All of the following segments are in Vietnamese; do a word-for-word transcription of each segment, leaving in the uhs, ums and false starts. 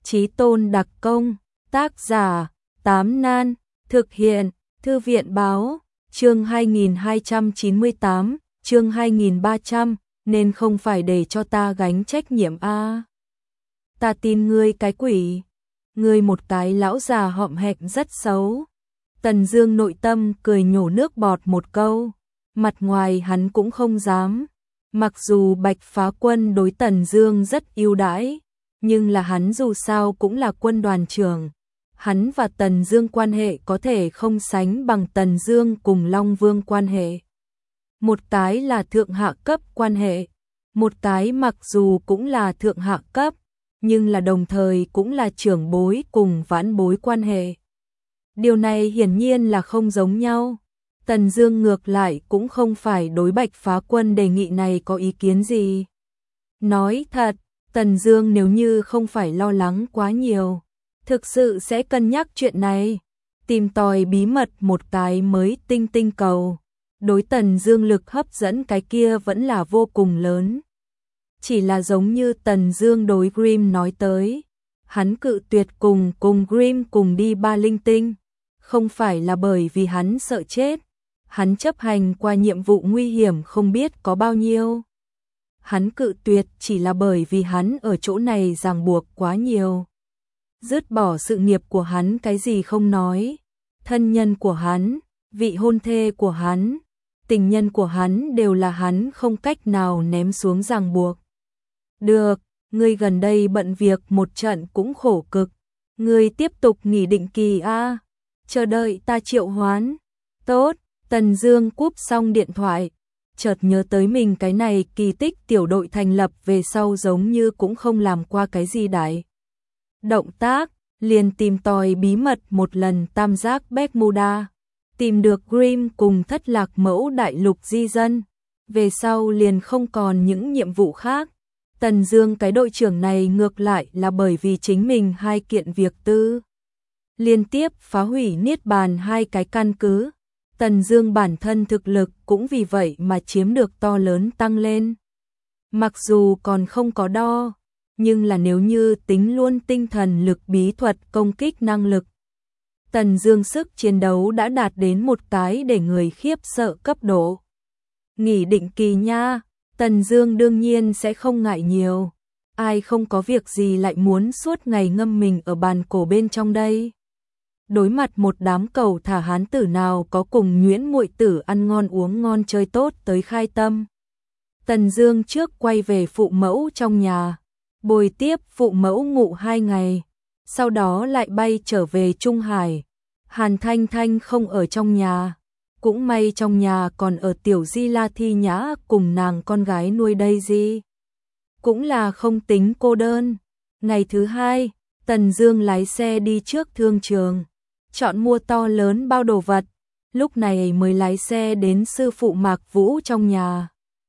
Chí tôn đặc công, tác giả, Tám Nan, thực hiện, Thư viện báo, chương hai nghìn hai trăm chín mươi tám, chương hai nghìn ba trăm, nên không phải để cho ta gánh trách nhiệm a. Ta tin ngươi cái quỷ, ngươi một cái lão già hõm hẹm rất xấu. Tần Dương nội tâm cười nhổ nước bọt một câu, mặt ngoài hắn cũng không dám. Mặc dù Bạch Phá Quân đối Tần Dương rất ưu đãi, nhưng là hắn dù sao cũng là quân đoàn trưởng. Hắn và Tần Dương quan hệ có thể không sánh bằng Tần Dương cùng Long Vương quan hệ. Một cái là thượng hạ cấp quan hệ, một cái mặc dù cũng là thượng hạ cấp, nhưng là đồng thời cũng là trưởng bối cùng vãn bối quan hệ. Điều này hiển nhiên là không giống nhau. Tần Dương ngược lại cũng không phải đối Bạch Phá Quân đề nghị này có ý kiến gì. Nói thật, Tần Dương nếu như không phải lo lắng quá nhiều, thực sự sẽ cân nhắc chuyện này, tìm tòi bí mật một cái mới tinh tinh cầu. Đối Tần Dương lực hấp dẫn cái kia vẫn là vô cùng lớn. Chỉ là giống như Tần Dương đối Grimm nói tới, hắn cự tuyệt cùng cùng Grimm cùng đi ba linh tinh, không phải là bởi vì hắn sợ chết. Hắn chấp hành qua nhiệm vụ nguy hiểm không biết có bao nhiêu. Hắn cự tuyệt chỉ là bởi vì hắn ở chỗ này ràng buộc quá nhiều. Dứt bỏ sự nghiệp của hắn cái gì không nói, thân nhân của hắn, vị hôn thê của hắn, tình nhân của hắn đều là hắn không cách nào ném xuống ràng buộc. Được, ngươi gần đây bận việc một trận cũng khổ cực, ngươi tiếp tục nghỉ định kỳ a, chờ đợi ta triệu hoán. Tốt. Tần Dương cúp xong điện thoại, chợt nhớ tới mình cái này kỳ tích tiểu đội thành lập về sau giống như cũng không làm qua cái gì đại động tác, liền tìm tòi bí mật một lần tam giác Bermuda, tìm được Grimm cùng thất lạc mẫu đại lục di dân, về sau liền không còn những nhiệm vụ khác. Tần Dương cái đội trưởng này ngược lại là bởi vì chính mình hai kiện việc tư, liên tiếp phá hủy Niết Bàn hai cái căn cứ. Tần Dương bản thân thực lực cũng vì vậy mà chiếm được to lớn tăng lên. Mặc dù còn không có đo, nhưng là nếu như tính luôn tinh thần lực bí thuật công kích năng lực, Tần Dương sức chiến đấu đã đạt đến một cái để người khiếp sợ cấp độ. Nghỉ định kỳ nha, Tần Dương đương nhiên sẽ không ngại nhiều. Ai không có việc gì lại muốn suốt ngày ngâm mình ở bàn cổ bên trong đây. Đối mặt một đám cầu thả hán tử nào có cùng nhuyễn muội tử ăn ngon uống ngon chơi tốt tới khai tâm. Tần Dương trước quay về phụ mẫu trong nhà, bồi tiếp phụ mẫu ngủ hai ngày, sau đó lại bay trở về Trung Hải. Hàn Thanh Thanh không ở trong nhà, cũng may trong nhà còn ở tiểu Di La Thi Nhã cùng nàng con gái nuôi Daisy. Cũng là không tính cô đơn. Ngày thứ hai, Tần Dương lái xe đi trước thương trường, chọn mua to lớn bao đồ vật, lúc này mới lái xe đến sư phụ Mạc Vũ trong nhà.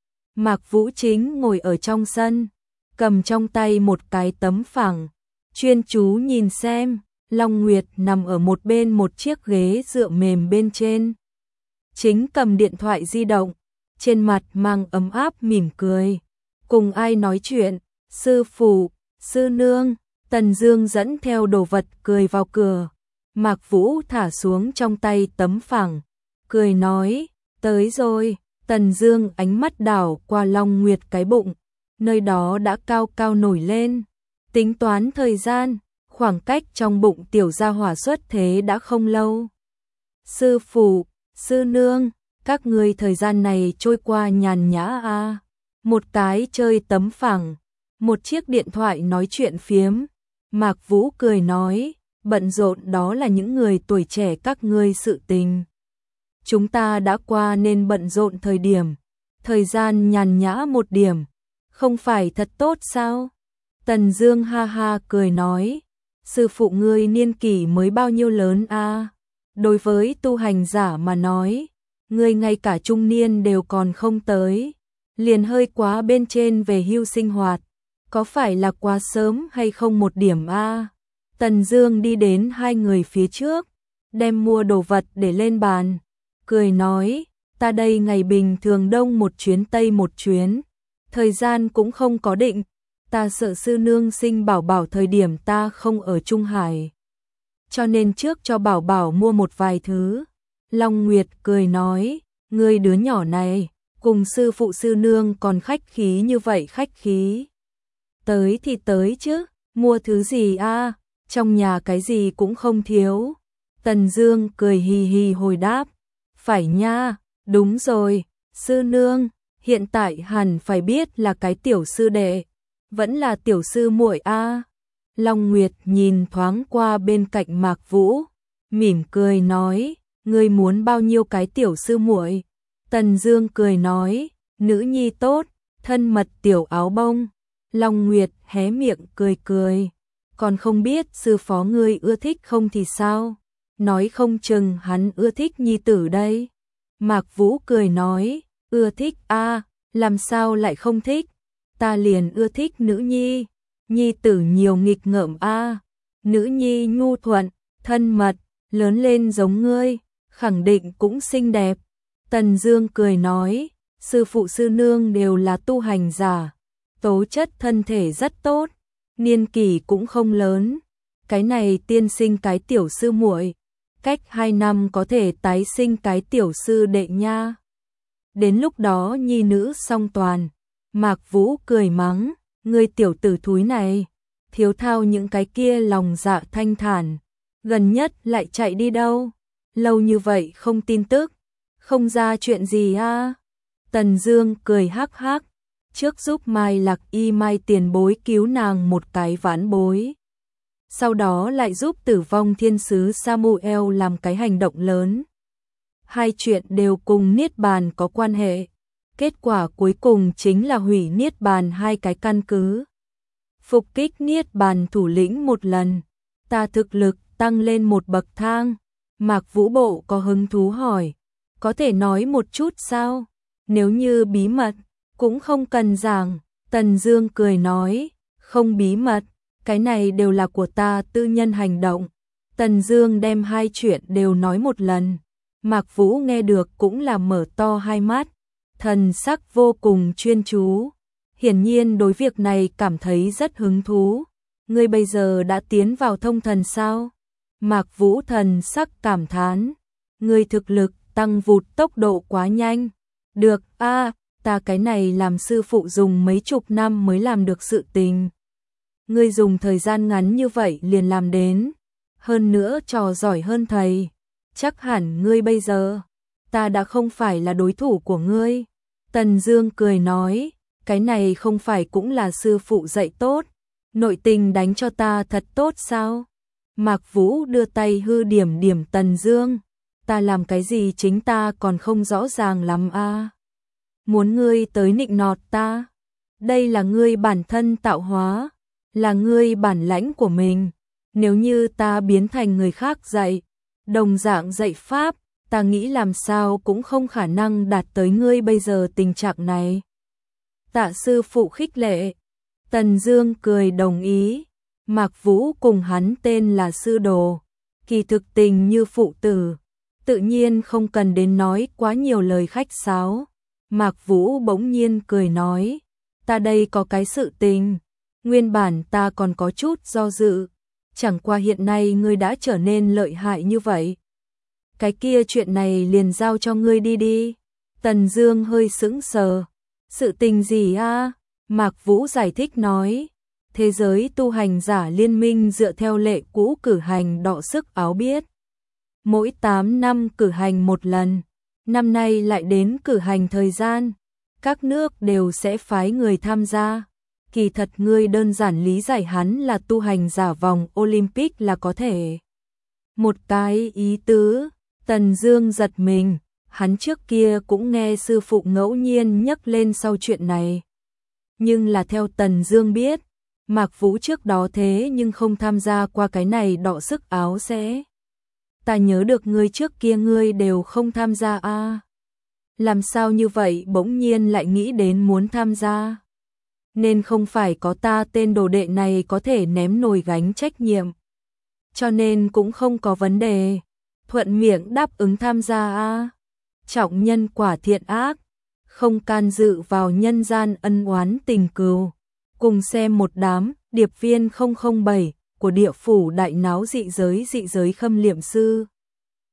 Mạc Vũ chính ngồi ở trong sân, cầm trong tay một cái tấm phẳng, chuyên chú nhìn xem. Long Nguyệt nằm ở một bên một chiếc ghế dựa mềm bên trên, chính cầm điện thoại di động, trên mặt mang ấm áp mỉm cười. Cùng ai nói chuyện? Sư phụ, sư nương. Tần Dương dẫn theo đồ vật cười vào cửa. Mạc Vũ thả xuống trong tay tấm phẳng, cười nói, tới rồi. Tần Dương ánh mắt đảo qua Long Nguyệt cái bụng, nơi đó đã cao cao nổi lên. Tính toán thời gian, khoảng cách trong bụng tiểu gia hỏa xuất thế đã không lâu. Sư phụ, sư nương, các ngươi thời gian này trôi qua nhàn nhã a. À. Một cái chơi tấm phẳng, một chiếc điện thoại nói chuyện phiếm. Mạc Vũ cười nói, bận rộn đó là những người tuổi trẻ các ngươi sự tình. Chúng ta đã qua nên bận rộn thời điểm, thời gian nhàn nhã một điểm, không phải thật tốt sao? Tần Dương ha ha cười nói, sư phụ ngươi niên kỷ mới bao nhiêu lớn a? À? Đối với tu hành giả mà nói, ngươi ngay cả trung niên đều còn không tới, liền hơi quá bên trên về hưu sinh hoạt, có phải là quá sớm hay không một điểm a? À? Tần Dương đi đến hai người phía trước, đem mua đồ vật để lên bàn, cười nói, ta đây ngày bình thường đông một chuyến tây một chuyến, thời gian cũng không có định, ta sợ sư nương sinh bảo bảo thời điểm ta không ở Trung Hải. Cho nên trước cho bảo bảo mua một vài thứ. Long Nguyệt cười nói, ngươi đứa nhỏ này, cùng sư phụ sư nương còn khách khí như vậy khách khí. Tới thì tới chứ, mua thứ gì a? Trong nhà cái gì cũng không thiếu. Tần Dương cười hì hì hồi đáp, phải nha, đúng rồi, sư nương, hiện tại hẳn phải biết là cái tiểu sư đệ, vẫn là tiểu sư muội a. Long Nguyệt nhìn thoáng qua bên cạnh Mạc Vũ, mỉm cười nói, ngươi muốn bao nhiêu cái tiểu sư muội? Tần Dương cười nói, nữ nhi tốt, thân mật tiểu áo bông. Long Nguyệt hé miệng cười cười, còn không biết sư phó ngươi ưa thích không thì sao? Nói không chừng hắn ưa thích nhi tử đây. Mạc Vũ cười nói, ưa thích a, làm sao lại không thích? Ta liền ưa thích nữ nhi, nhi tử nhiều nghịch ngợm a, nữ nhi nhu thuận, thân mật, lớn lên giống ngươi, khẳng định cũng xinh đẹp. Tần Dương cười nói, sư phụ sư nương đều là tu hành giả, tố chất thân thể rất tốt, niên kỷ cũng không lớn, cái này tiên sinh cái tiểu sư muội, cách hai năm có thể tái sinh cái tiểu sư đệ nha. Đến lúc đó nhi nữ song toàn. Mạc Vũ cười mắng, ngươi tiểu tử thúi này, thiếu thao những cái kia lòng dạ thanh thản, gần nhất lại chạy đi đâu? Lâu như vậy không tin tức, không ra chuyện gì a? Tần Dương cười hắc hắc, trước giúp Mai Lạc Y Mai tiền bối cứu nàng một cái vãn bối. Sau đó lại giúp Tử Vong Thiên sứ Samuel làm cái hành động lớn. Hai chuyện đều cùng Niết Bàn có quan hệ. Kết quả cuối cùng chính là hủy Niết Bàn hai cái căn cứ. Phục kích Niết Bàn thủ lĩnh một lần, ta thực lực tăng lên một bậc thang. Mạc Vũ Bộ có hứng thú hỏi, có thể nói một chút sao? Nếu như bí mật, cũng không cần giảng. Tần Dương cười nói, không bí mật, cái này đều là của ta tư nhân hành động. Tần Dương đem hai chuyện đều nói một lần. Mạc Vũ nghe được cũng là mở to hai mắt, thần sắc vô cùng chuyên chú, hiển nhiên đối việc này cảm thấy rất hứng thú. Ngươi bây giờ đã tiến vào thông thần sao? Mạc Vũ thần sắc cảm thán, ngươi thực lực tăng vụt tốc độ quá nhanh. Được a, ta cái này làm sư phụ dùng mấy chục năm mới làm được sự tình. Ngươi dùng thời gian ngắn như vậy liền làm đến, hơn nữa trò giỏi hơn thầy. Chắc hẳn ngươi bây giờ, ta đã không phải là đối thủ của ngươi. Tần Dương cười nói, cái này không phải cũng là sư phụ dạy tốt, nội tình đánh cho ta thật tốt sao? Mạc Vũ đưa tay hư điểm điểm Tần Dương, ta làm cái gì chính ta còn không rõ ràng lắm a. Muốn ngươi tới nịnh nọt ta, đây là ngươi bản thân tạo hóa, là ngươi bản lãnh của mình, nếu như ta biến thành người khác dạy, đồng dạng dạy pháp, ta nghĩ làm sao cũng không khả năng đạt tới ngươi bây giờ tình trạng này. Tạ sư phụ khích lệ. Tần Dương cười đồng ý. Mạc Vũ cùng hắn tên là sư đồ, kỳ thực tình như phụ tử, tự nhiên không cần đến nói quá nhiều lời khách sáo. Mạc Vũ bỗng nhiên cười nói, ta đây có cái sự tình, nguyên bản ta còn có chút do dự, chẳng qua hiện nay ngươi đã trở nên lợi hại như vậy. Cái kia chuyện này liền giao cho ngươi đi đi. Tần Dương hơi sững sờ. Sự tình gì a? Mạc Vũ giải thích nói, thế giới tu hành giả liên minh dựa theo lệ cũ cử hành đọ sức áo biết. Mỗi tám năm cử hành một lần, năm nay lại đến cử hành thời gian, các nước đều sẽ phái người tham gia. Kỳ thật ngươi đơn giản lý giải hắn là tu hành giả vòng Olympic là có thể. Một cái ý tứ. Tần Dương giật mình, hắn trước kia cũng nghe sư phụ ngẫu nhiên nhắc lên sau chuyện này. Nhưng là theo Tần Dương biết, Mạc Vũ trước đó thế nhưng không tham gia qua cái này đọ sức áo sẽ. Ta nhớ được ngươi trước kia ngươi đều không tham gia a. À. Làm sao như vậy bỗng nhiên lại nghĩ đến muốn tham gia? Nên không phải có ta tên đồ đệ này có thể ném nồi gánh trách nhiệm. Cho nên cũng không có vấn đề. Thuận miệng đáp ứng tham gia a. Trọng nhân quả thiện ác, không can dự vào nhân gian ân oán tình cừu, Cùng xem một đám điệp viên không không bảy của địa phủ đại náo dị giới dị giới khâm liệm sư.